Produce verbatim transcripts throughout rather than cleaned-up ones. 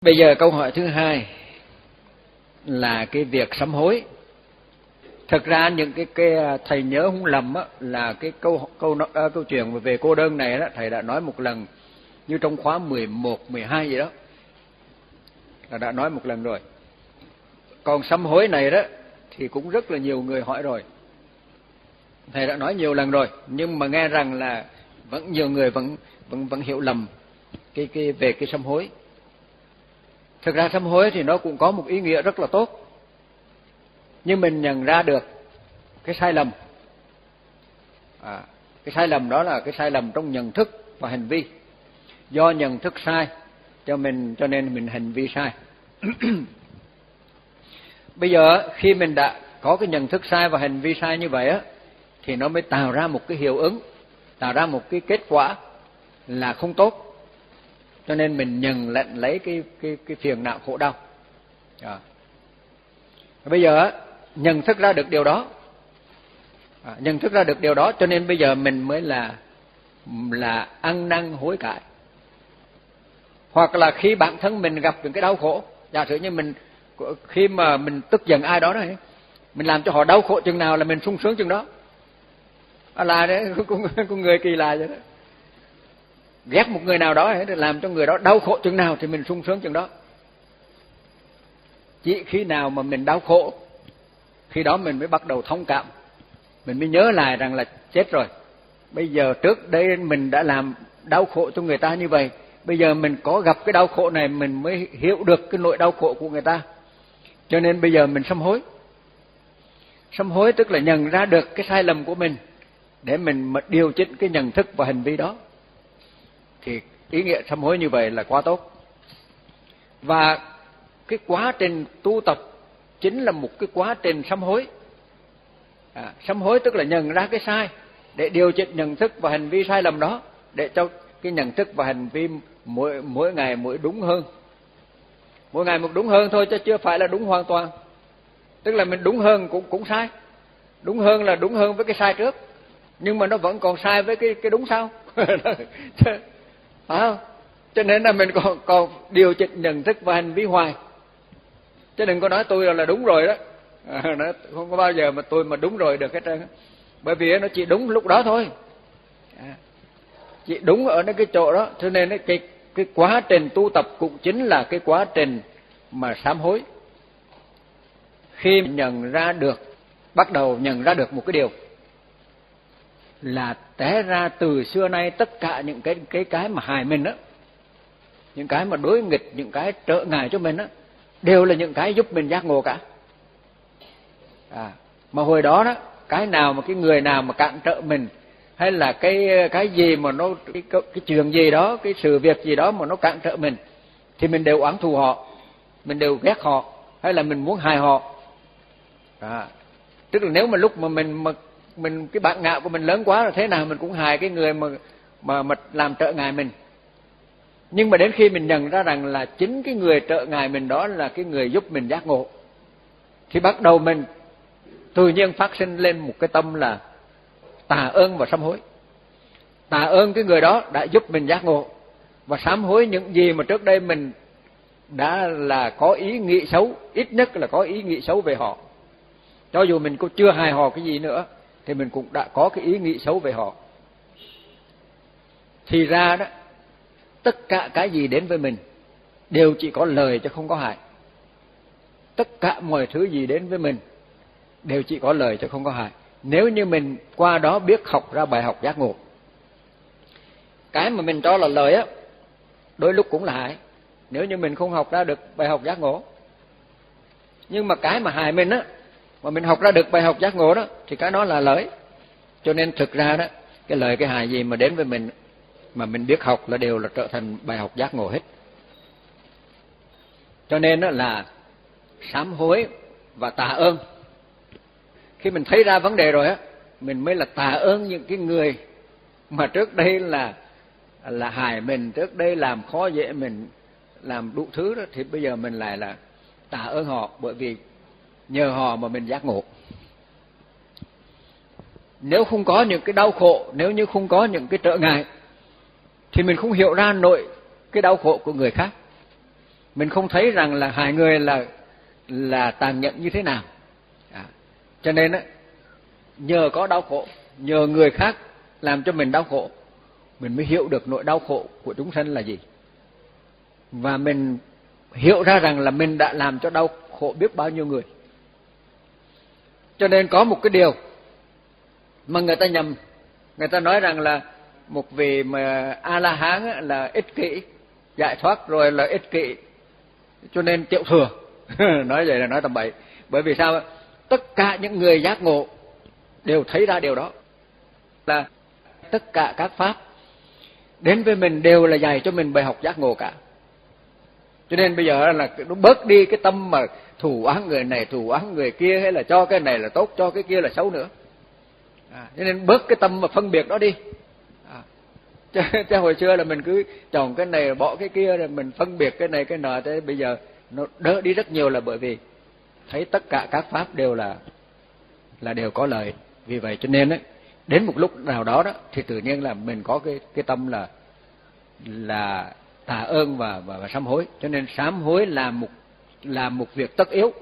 Bây giờ câu hỏi thứ hai là cái việc sám hối. Thực ra những cái, cái thầy nhớ không lầm á, là cái câu câu à, câu chuyện về cô đơn này đó, thầy đã nói một lần như trong khóa mười một, mười hai gì đó, là đã nói một lần rồi. Còn sám hối này đó thì cũng rất là nhiều người hỏi rồi. Thầy đã nói nhiều lần rồi, nhưng mà nghe rằng là vẫn nhiều người vẫn vẫn vẫn hiểu lầm cái cái về cái sám hối. Thực ra sám hối thì nó cũng có một ý nghĩa rất là tốt. Nhưng mình nhận ra được cái sai lầm. À, cái sai lầm đó là cái sai lầm trong nhận thức và hành vi. Do nhận thức sai cho mình cho nên mình hành vi sai. Bây giờ khi mình đã có cái nhận thức sai và hành vi sai như vậy á, thì nó mới tạo ra một cái hiệu ứng, tạo ra một cái kết quả là không tốt. Cho nên mình nhận lệnh lấy cái cái cái phiền não khổ đau. À. Bây giờ á, nhận thức ra được điều đó, à, nhận thức ra được điều đó, cho nên bây giờ mình mới là là ăn năn hối cải. Hoặc là khi bản thân mình gặp những cái đau khổ, giả sử như mình khi mà mình tức giận ai đó này, mình làm cho họ đau khổ chừng nào là mình sung sướng chừng đó. À, là đấy, con, con người kỳ lạ vậy đó. Ghét một người nào đó để làm cho người đó đau khổ chừng nào thì mình sung sướng chừng đó. Chỉ khi nào mà mình đau khổ, khi đó mình mới bắt đầu thông cảm, mình mới nhớ lại rằng là chết rồi. Bây giờ trước đây mình đã làm đau khổ cho người ta như vậy, bây giờ mình có gặp cái đau khổ này mình mới hiểu được cái nỗi đau khổ của người ta. Cho nên bây giờ mình sám hối. Sám hối tức là nhận ra được cái sai lầm của mình để mình mà điều chỉnh cái nhận thức và hành vi đó. Thì ý nghĩa sám hối như vậy là quá tốt. Và cái quá trình tu tập chính là một cái quá trình sám hối. À, sám hối tức là nhận ra cái sai để điều chỉnh nhận thức và hành vi sai lầm đó, để cho cái nhận thức và hành vi mỗi mỗi ngày mỗi đúng hơn. Mỗi ngày một đúng hơn thôi, chứ chưa phải là đúng hoàn toàn. Tức là mình đúng hơn cũng cũng sai. Đúng hơn là đúng hơn với cái sai trước, nhưng mà nó vẫn còn sai với cái cái đúng sau. Phải không? Cho nên là mình còn còn điều chỉnh nhận thức và hành vi hoài. Chứ đừng có nói tôi là đúng rồi đó. À, nó không có bao giờ mà tôi mà đúng rồi được hết trơn. Bởi vì nó chỉ đúng lúc đó thôi. À, chỉ đúng ở cái chỗ đó. Cho nên cái cái quá trình tu tập cũng chính là cái quá trình mà sám hối. Khi nhận ra được, bắt đầu nhận ra được một cái điều là té ra từ xưa nay tất cả những cái cái cái mà hại mình đó, những cái mà đối nghịch, những cái trở ngại cho mình đó, đều là những cái giúp mình giác ngộ cả. À, mà hồi đó đó, cái nào mà cái người nào mà cản trở mình, hay là cái cái gì mà nó cái, cái chuyện gì đó, cái sự việc gì đó mà nó cản trở mình, thì mình đều oán thù họ, mình đều ghét họ, hay là mình muốn hại họ. À, tức là nếu mà lúc mà mình mà mình cái bản ngạo của mình lớn quá là thế nào mình cũng hại cái người mà mà mà làm trở ngại mình. Nhưng mà đến khi mình nhận ra rằng là chính cái người trợ ngại mình đó là cái người giúp mình giác ngộ, thì bắt đầu mình tự nhiên phát sinh lên một cái tâm là tạ ơn và sám hối. Tạ ơn cái người đó đã giúp mình giác ngộ, và sám hối những gì mà trước đây mình đã là có ý nghĩ xấu, ít nhất là có ý nghĩ xấu về họ. Cho dù mình cũng chưa hài họ cái gì nữa, thì mình cũng đã có cái ý nghĩ xấu về họ. Thì ra đó, tất cả cái gì đến với mình đều chỉ có lợi chứ không có hại. Tất cả mọi thứ gì đến với mình đều chỉ có lợi chứ không có hại, nếu như mình qua đó biết học ra bài học giác ngộ. Cái mà mình cho là lợi á, đôi lúc cũng là hại, nếu như mình không học ra được bài học giác ngộ. Nhưng mà cái mà hại mình á, mà mình học ra được bài học giác ngộ đó, thì cái đó là lợi. Cho nên thực ra đó, cái lợi cái hại gì mà đến với mình mà mình biết học là đều là trở thành bài học giác ngộ hết. Cho nên đó là sám hối và tạ ơn. Khi mình thấy ra vấn đề rồi á, mình mới là tạ ơn những cái người mà trước đây là là hại mình, trước đây làm khó dễ mình, làm đủ thứ đó, thì bây giờ mình lại là tạ ơn họ, bởi vì nhờ họ mà mình giác ngộ. Nếu không có những cái đau khổ, nếu như không có những cái trở ngại, thì mình không hiểu ra nổi cái đau khổ của người khác. mình không thấy rằng là hại người là là tàn nhẫn như thế nào. À, cho nên á, nhờ có đau khổ, nhờ người khác làm cho mình đau khổ, mình mới hiểu được nỗi đau khổ của chúng sanh là gì. Và mình hiểu ra rằng là mình đã làm cho đau khổ biết bao nhiêu người. Cho nên có một cái điều mà người ta nhầm, người ta nói rằng là một vị mà A-la-hán là ích kỷ, giải thoát rồi là ích kỷ, cho nên tiểu thừa. Nói vậy là nói tầm bậy. Bởi vì sao? Tất cả những người giác ngộ đều thấy ra điều đó, là tất cả các pháp đến với mình đều là dạy cho mình bài học giác ngộ cả. Cho nên bây giờ là nó bớt đi cái tâm mà thù oán người này, thù oán người kia, hay là cho cái này là tốt, cho cái kia là xấu nữa. À, cho nên bớt cái tâm mà phân biệt đó đi. À, chứ, chứ hồi xưa là mình cứ chọn cái này bỏ cái kia, rồi mình phân biệt cái này cái nọ. Thế bây giờ nó đỡ đi rất nhiều, là bởi vì thấy tất cả các pháp đều là là đều có lợi. Vì vậy cho nên ấy, đến một lúc nào đó đó thì tự nhiên là mình có cái cái tâm là là tạ ơn và và, và sám hối. Cho nên sám hối là một là một việc tất yếu.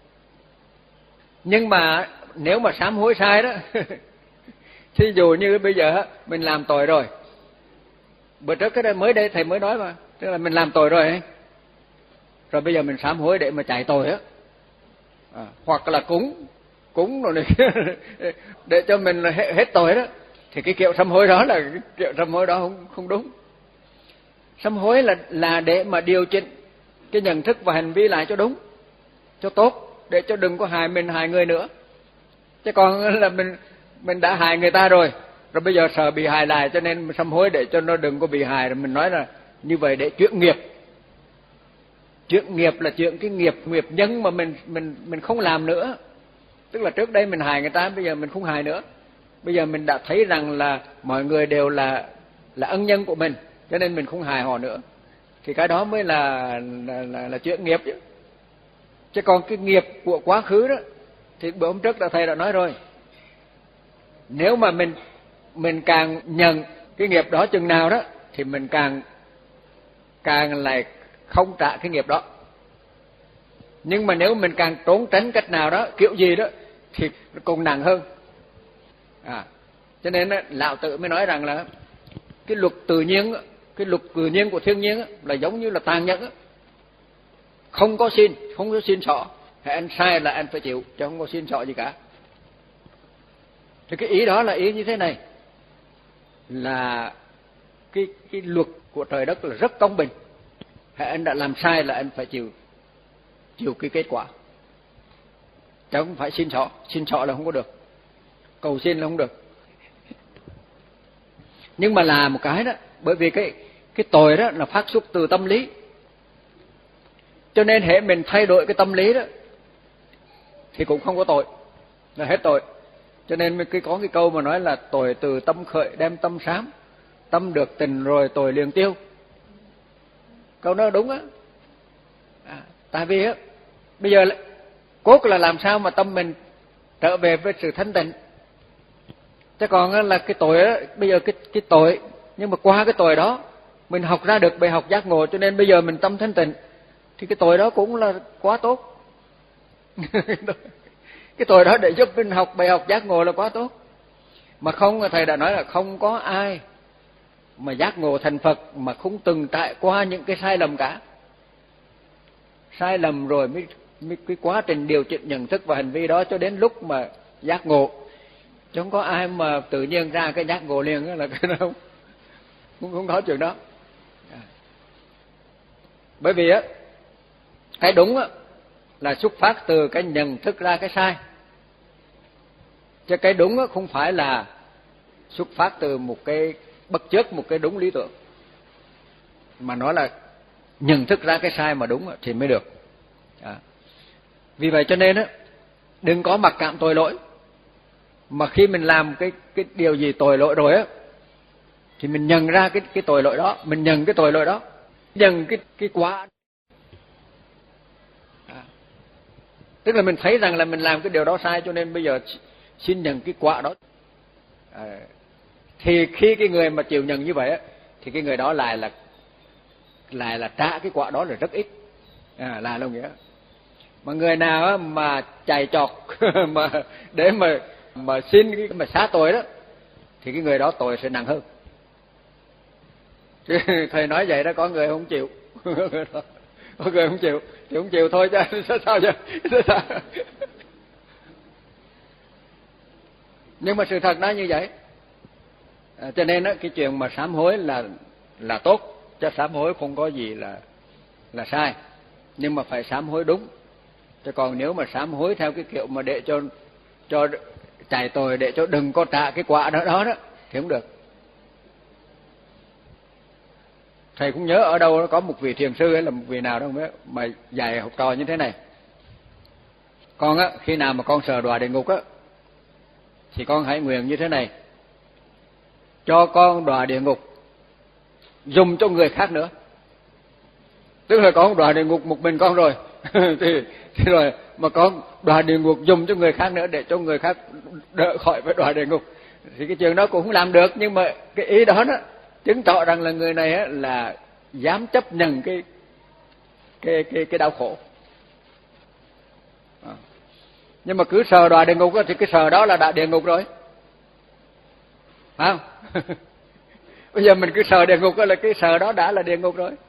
Nhưng mà nếu mà sám hối sai đó thí dụ như bây giờ mình làm tội rồi, bữa trước cái đây mới đây thầy mới nói mà, tức là mình làm tội rồi ấy. Rồi bây giờ mình sám hối để mà chạy tội á, à, hoặc là cúng cúng rồi này để cho mình hết, hết tội đó, thì cái kiểu sám hối đó là cái kiểu sám hối đó không không đúng. Sám hối là là để mà điều chỉnh cái nhận thức và hành vi lại cho đúng, cho tốt, để cho đừng có hại mình hại người nữa. Chứ còn là mình mình đã hại người ta rồi, rồi bây giờ sợ bị hại lại, cho nên sám hối để cho nó đừng có bị hại. Rồi mình nói là như vậy để chuyển nghiệp. Chuyển nghiệp là chuyện cái nghiệp nghiệp nhân mà mình mình mình không làm nữa. Tức là trước đây mình hại người ta, bây giờ mình không hại nữa. Bây giờ mình đã thấy rằng là mọi người đều là là ân nhân của mình, cho nên mình không hại họ nữa. Thì cái đó mới là là, là, là chuyện nghiệp chứ. Chứ còn cái nghiệp của quá khứ đó thì bữa hôm trước là thầy đã nói rồi. Nếu mà mình mình càng nhận cái nghiệp đó chừng nào đó thì mình càng càng lại không trả cái nghiệp đó. Nhưng mà nếu mình càng trốn tránh cách nào đó, kiểu gì đó, thì nó còn nặng hơn. À, cho nên Lão Tử mới nói rằng là cái luật tự nhiên, cái luật tự nhiên của thiên nhiên là giống như là tàn nhẫn, không có xin, không có xin xỏ. Anh sai là anh phải chịu, chứ không có xin xỏ gì cả. Thì cái ý đó là ý như thế này, là cái cái luật của trời đất là rất công bình. Anh đã làm sai là anh phải chịu chịu cái kết quả, chứ không phải xin xỏ. Xin xỏ là không có được, cầu xin là không được. Nhưng mà là một cái đó, bởi vì cái cái tội đó là phát xuất từ tâm lý, cho nên hễ mình thay đổi cái tâm lý đó thì cũng không có tội, là hết tội. Cho nên mới có cái câu mà nói là tội từ tâm khởi đem tâm sám, tâm được tình rồi tội liền tiêu. Câu đó đúng á. À, tại vì á bây giờ cốt là làm sao mà tâm mình trở về với sự thanh tịnh. Chứ còn là cái tội á, bây giờ cái cái tội, nhưng mà qua cái tội đó mình học ra được bài học giác ngộ, cho nên bây giờ mình tâm thanh tịnh, thì cái tội đó cũng là quá tốt. Cái tội đó để giúp mình học bài học giác ngộ là quá tốt. Mà không, thầy đã nói là không có ai mà giác ngộ thành Phật mà không từng trải qua những cái sai lầm cả. Sai lầm rồi mới, mới cái quá trình điều chỉnh nhận thức và hành vi đó cho đến lúc mà giác ngộ. Chứ không có ai mà tự nhiên ra cái giác ngộ liền, là cái đâu cũng không có chuyện đó. Bởi vì á cái đúng á là xuất phát từ cái nhận thức ra cái sai, chứ cái đúng á không phải là xuất phát từ một cái bất chợt một cái đúng lý tưởng, mà nó là nhận thức ra cái sai mà đúng thì mới được. À, vì vậy cho nên á đừng có mặc cảm tội lỗi, mà khi mình làm cái cái điều gì tội lỗi rồi á thì mình nhận ra cái cái tội lỗi đó, mình nhận cái tội lỗi đó, nhận cái cái quả. À, tức là mình thấy rằng là mình làm cái điều đó sai, cho nên bây giờ xin nhận cái quả đó. À, thì khi cái người mà chịu nhận như vậy á thì cái người đó lại là lại là trả cái quả đó là rất ít. À, là đồng nghĩa. Mà người nào mà chạy chọt mà để mà mà xin cái mà xá tội đó thì cái người đó tội sẽ nặng hơn. Chứ thầy nói vậy đó, có người không chịu. Có người không chịu thì không chịu thôi chứ sao chứ. Nhưng mà sự thật nó như vậy. À, cho nên đó, cái chuyện mà sám hối là là tốt, chứ sám hối không có gì là là sai, nhưng mà phải sám hối đúng. Chứ còn nếu mà sám hối theo cái kiểu mà để cho cho chạy tội, để cho đừng có trả cái quả đó đó, đó thì không được. Thầy cũng nhớ ở đâu có một vị thiền sư hay là một vị nào đó không biết, mà dạy học trò như thế này: con á, khi nào mà con sợ đọa địa ngục á thì con hãy nguyện như thế này: cho con đọa địa ngục dùng cho người khác nữa. Tức là con đọa địa ngục một mình con rồi thì, thì rồi mà con đọa địa ngục dùng cho người khác nữa, để cho người khác đỡ khỏi phải đọa địa ngục. Thì cái chuyện đó cũng không làm được, nhưng mà cái ý đó đó chứng tỏ rằng là người này á, là dám chấp nhận cái cái cái cái đau khổ. À. Nhưng mà cứ sợ đọa địa ngục đó, thì cái sợ đó là đã địa ngục rồi, phải không? Bây giờ mình cứ sợ địa ngục đó, là cái sợ đó đã là địa ngục rồi.